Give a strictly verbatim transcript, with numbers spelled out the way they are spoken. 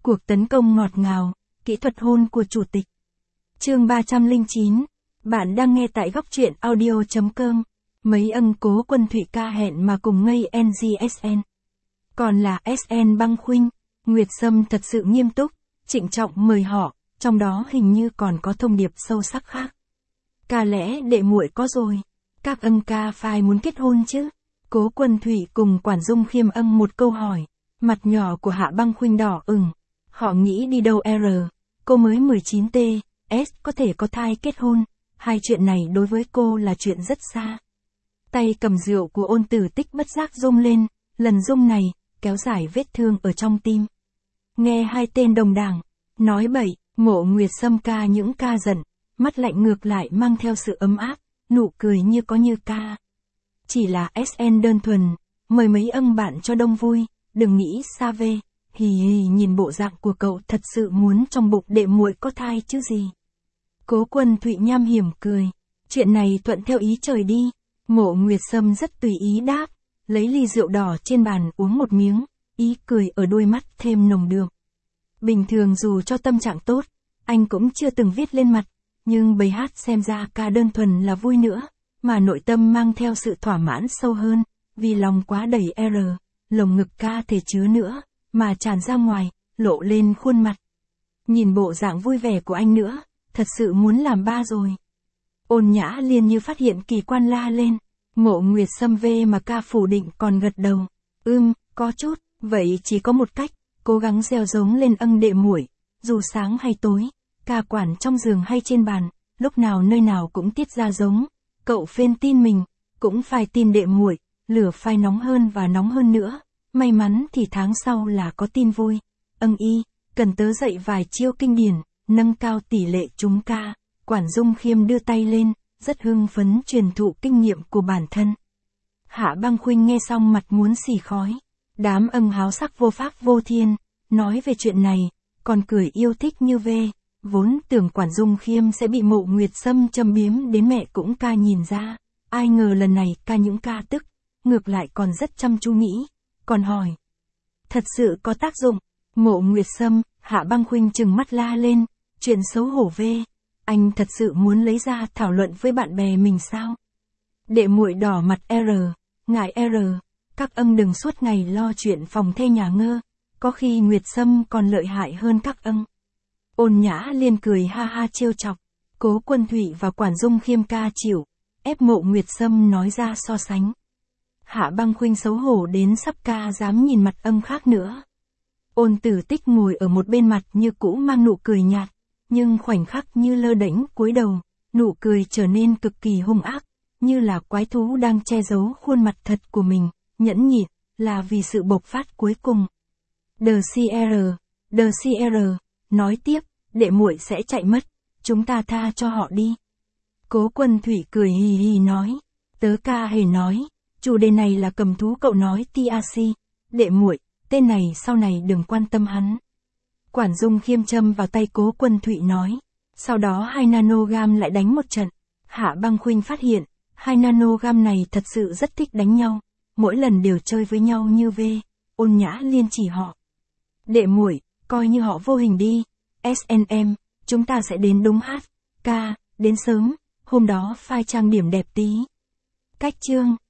Cuộc tấn công ngọt ngào, kỹ thuật hôn của chủ tịch. Chương ba trăm lẻ chín. Bạn đang nghe tại góc truyện audio chấm com. Mấy ân Cố Quân Thụy ca hẹn mà cùng ngây en giê ét en. Còn là ét en Băng Khuynh, Nguyệt Sâm thật sự nghiêm túc, trịnh trọng mời họ, trong đó hình như còn có thông điệp sâu sắc khác. Ca lẽ đệ muội có rồi, các ân ca phai muốn kết hôn chứ? Cố Quân Thụy cùng Quản Dung Khiêm ân một câu hỏi, mặt nhỏ của Hạ Băng Khuynh đỏ ửng. Họ nghĩ đi đâu R, cô mới mười chín T, S có thể có thai kết hôn, hai chuyện này đối với cô là chuyện rất xa. Tay cầm rượu của Ôn Tử Tích bất giác rung lên, lần rung này, kéo dài vết thương ở trong tim. Nghe hai tên đồng đảng, nói bậy, Mộ Nguyệt Sâm ca những ca giận, mắt lạnh ngược lại mang theo sự ấm áp, nụ cười như có như ca. Chỉ là ét en đơn thuần, mời mấy ân bạn cho đông vui, đừng nghĩ xa về. Hì hì, nhìn bộ dạng của cậu thật sự muốn trong bụng đệ muội có thai chứ gì. Cố Quân Thụy nham hiểm cười, chuyện này thuận theo ý trời đi. Mộ Nguyệt Sâm rất tùy ý đáp, lấy ly rượu đỏ trên bàn uống một miếng, ý cười ở đôi mắt thêm nồng đượm. Bình thường dù cho tâm trạng tốt, anh cũng chưa từng viết lên mặt, nhưng bài hát xem ra ca đơn thuần là vui nữa, mà nội tâm mang theo sự thỏa mãn sâu hơn, vì lòng quá đầy R, lồng ngực ca thể chứa nữa, mà tràn ra ngoài, lộ lên khuôn mặt. Nhìn bộ dạng vui vẻ của anh nữa, thật sự muốn làm ba rồi. Ôn Nhã Liên như phát hiện kỳ quan la lên, Mộ Nguyệt Sâm về mà ca phủ định còn gật đầu. Ưm, có chút, vậy chỉ có một cách, cố gắng gieo giống lên ân đệ muội, dù sáng hay tối, ca quản trong giường hay trên bàn, lúc nào nơi nào cũng tiết ra giống. Cậu phên tin mình, cũng phải tin đệ muội, lửa phai nóng hơn và nóng hơn nữa. May mắn thì tháng sau là có tin vui. Ân y, cần tớ dạy vài chiêu kinh điển, nâng cao tỷ lệ trúng ca. Quản Dung Khiêm đưa tay lên, rất hưng phấn truyền thụ kinh nghiệm của bản thân. Hạ Băng Khuynh nghe xong mặt muốn xì khói. Đám ân háo sắc vô pháp vô thiên, nói về chuyện này, còn cười yêu thích như vê. Vốn tưởng Quản Dung Khiêm sẽ bị Mộ Nguyệt Sâm châm biếm đến mẹ cũng ca nhìn ra. Ai ngờ lần này ca những ca tức, ngược lại còn rất chăm chú nghĩ. Còn hỏi, thật sự có tác dụng. Mộ Nguyệt Sâm, Hạ Băng Khuynh trừng mắt la lên, chuyện xấu hổ vê, anh thật sự muốn lấy ra thảo luận với bạn bè mình sao? Đệ muội đỏ mặt R, ngại R, các ân đừng suốt ngày lo chuyện phòng thê nhà ngơ, có khi Nguyệt Sâm còn lợi hại hơn các ân. Ôn Nhã Liên cười ha ha trêu chọc, Cố Quân Thụy và Quản Dung Khiêm ca chịu, ép Mộ Nguyệt Sâm nói ra so sánh. Hạ Băng Khuynh xấu hổ đến sắp ca dám nhìn mặt ân khác nữa. Ôn Tử Tích ngồi ở một bên mặt như cũ mang nụ cười nhạt, nhưng khoảnh khắc như lơ đễnh cúi đầu, nụ cười trở nên cực kỳ hung ác, như là quái thú đang che giấu khuôn mặt thật của mình, nhẫn nhịn, là vì sự bộc phát cuối cùng. Đờ xê rờ, đờ xê rờ, nói tiếp, đệ muội sẽ chạy mất, chúng ta tha cho họ đi. Cố Quân Thụy cười hì hì nói, tớ ca hề nói. Chủ đề này là cầm thú cậu nói tê rờ xê, đệ muội, tên này sau này đừng quan tâm hắn. Quản Dung Khiêm châm vào tay Cố Quân Thụy nói, sau đó hai nanogam lại đánh một trận. Hạ Băng Khuynh phát hiện, hai nanogam này thật sự rất thích đánh nhau, mỗi lần đều chơi với nhau như vê. Ôn Nhã Liên chỉ họ, đệ muội, coi như họ vô hình đi, ét en em, chúng ta sẽ đến đúng hát, ca, đến sớm, hôm đó phai trang điểm đẹp tí. Cách chương